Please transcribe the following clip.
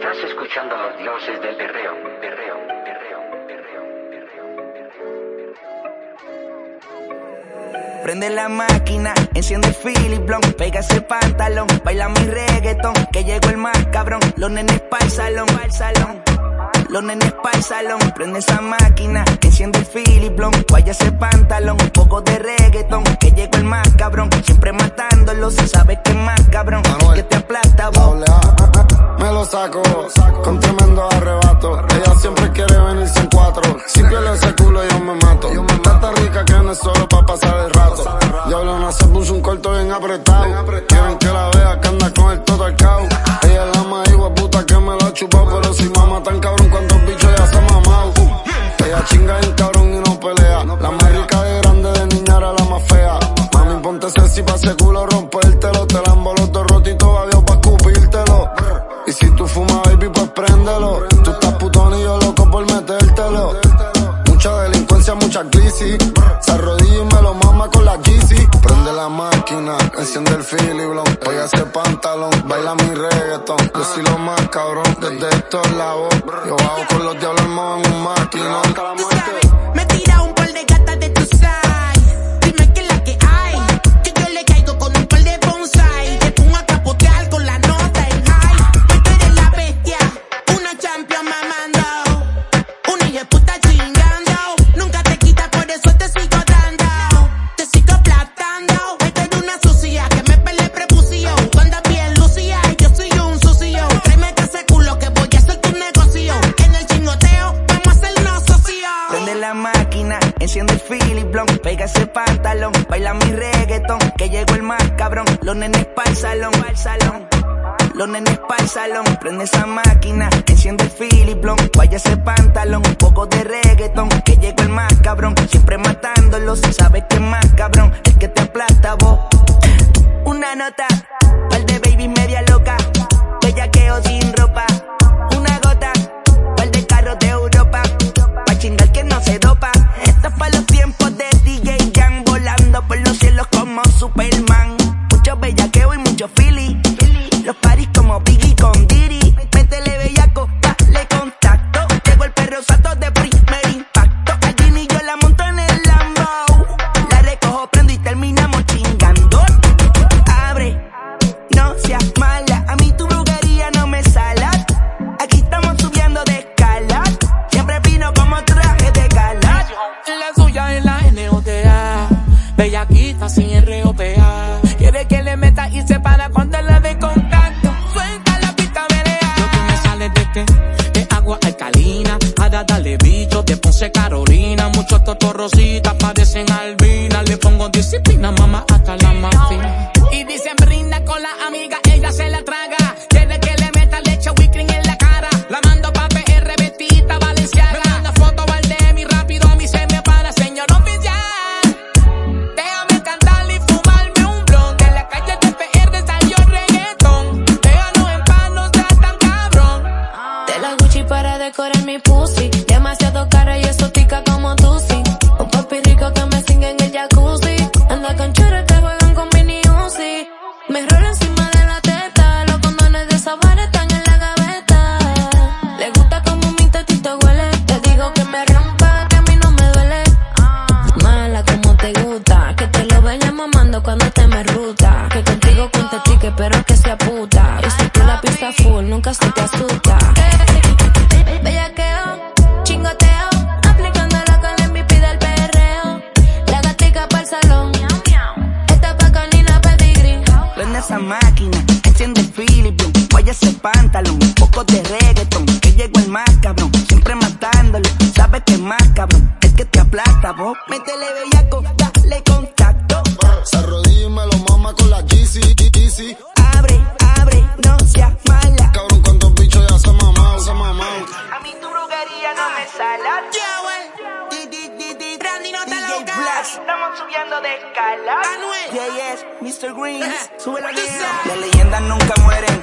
Estás escuchando a los dioses del perreo, perreo, perreo, perreo, perreo. Prende la máquina, enciende el Philip Blanc, pega ese pantalón, baila mi reggaetón, que llegó el más cabrón, los nenes pa'l salón, los nenes pa'l salón, prende esa máquina, enciende el Philip Blanc, vaya ese pantalón, un poco de reggaetón, que llegó el más cabrón, siempre matándolo, si sabes que es más cabrón, el que te aplasta vos. Me lo saco con tremendo arrebato. Ella siempre quiere venirse en cuatro. Si pierde ese culo yo me mato. Está tan rica que no es solo pa' pasar el rato. Diablona se puso un corto bien apretado. Quieren que la vea que anda con el todo al cao. Ella es la más puta que me lo ha chupado. Pero si mama tan cabrón cuántos bichos ya se ha mamado. Ella chinga bien cabrón y no pelea. La más rica de grande, de niña era la más fea. Mami ponte sexy pa' ese culo rompértelo. Te la emboloto roto y todavía pa' escupírtelo. Y si tú fumas, baby, pues préndelo. Tú estás putón y yo loco por metértelo. Mucha delincuencia, mucha crisis. Se arrodilla y me lo mama con la Yeezy. Prende la máquina, enciende el Philip Blanc, oye ese pantalón, baila mi reggaetón. Yo soy lo más cabrón desde estos lados. Yo bajo con los diablos armados en un maquinón. Me tira un par de gatas de tu side. Dime qué es la que hay. Que yo le caigo con un par de bonsai. Te pongo a capotear con la nota en high. Pues tú eres la bestia, una champion mamando, una hija de puta chingando. Nunca te quitas, por eso te sigo dando. Te sigo aplastando. Esto es una sucia que me pele prepucio. Tú andas bien lucía y yo soy un sucio. Tráeme que ese culo que voy a hacer tu negocio. En el chingoteo vamos a hacernos socios. Prende la máquina, enciende el Philip Blanc, pega ese pantalón, baila mi reggaetón, que llegó el más cabrón, los nenes pa'l salón, los nenes pa'l salón, prende esa máquina, enciende el Philip Blanc, vaya ese pantalón, un poco de reggaetón, que llegó el más cabrón, siempre matándolo, si sabes que es más cabrón, el que te aplasta vos. Una nota, par de baby media loca, bellaqueo sin ropa, una gota, par de carros de Europa, pa' chingar que no se dopa. Esto es pa' los tiempos de DJ Jan, volando por los cielos como Superman. Mucho bellaqueo y mucho Philly, los paris como Biggie con Diddy. Métele bellaco, dale contacto, llegó el perro salto de primer impacto. Allí ni yo la monto en el Lambo, la recojo, prendo y terminamos chingando. Abre, no seas mala, a mí tu brujería no me sala. Aquí estamos subiendo de escala, siempre vino como traje de gala. La suya es la NOTA, bellaquita sin ROPA. Quiere que le meta y se para cuando la de contacto. Suelta la pista, melea. Lo que me sale de que es agua alcalina. Para darle bicho de Ponce, Carolina. Muchos totorrositas parecen albinas. Le pongo disciplina, mamá, hasta la más fina. Y dicen brinda con la amiga, ella se la traga. Quiere que le meta leche whipping en la cara. La mando pa' PR, Betita, Valenciaga. Me manda foto Valdemi, rápido a mí se me para, señor oficial. Déjame cantar y fumarme un blond. En la calle de PR salió reggaetón. Déjanos en paz, no seas tan cabrón. De la Gucci para decorar mi pussy. Demasiado cara y exótica como tú, sí. Un papi rico que me sigue en el jacuzzi. Anda con churros que juegan con mini Uzi. Me rolo encima de la teta. Los condones de Sabar están en la gaveta. Le gusta como mi tetito huele. Te digo que me rompa, que a mí no me duele. Mala como te gusta. Que te lo vaya mamando cuando te me ruta. Que contigo cuente tique, pero que sea puta. Y si tú la pista full, nunca se te asusta. Bellaqueo, chingoteo, aplicándola con la MVP del perreo. La gatica pa'l salón, esta pa' canina pedigrí. Prende esa máquina, enciende el Philip Blanc, vaya ese pantalón, un poco de reggaetón, que llegó el más cabrón, siempre matándolo, sabes que es más cabrón, el que te aplasta vos. Métele bellaco, dale contacto. Se arrodilla y me lo mama con la Yeezy. Abre, no seas mala. Cabrón, cuántos bichos ya se ha mamado, se ha mamado. A mí tu brujería no me sala. Randy, no te DJ loca. Black, estamos subiendo de escala. Anuel. Yeah, yes, Mr. Green, sube la vida. Las leyendas nunca mueren.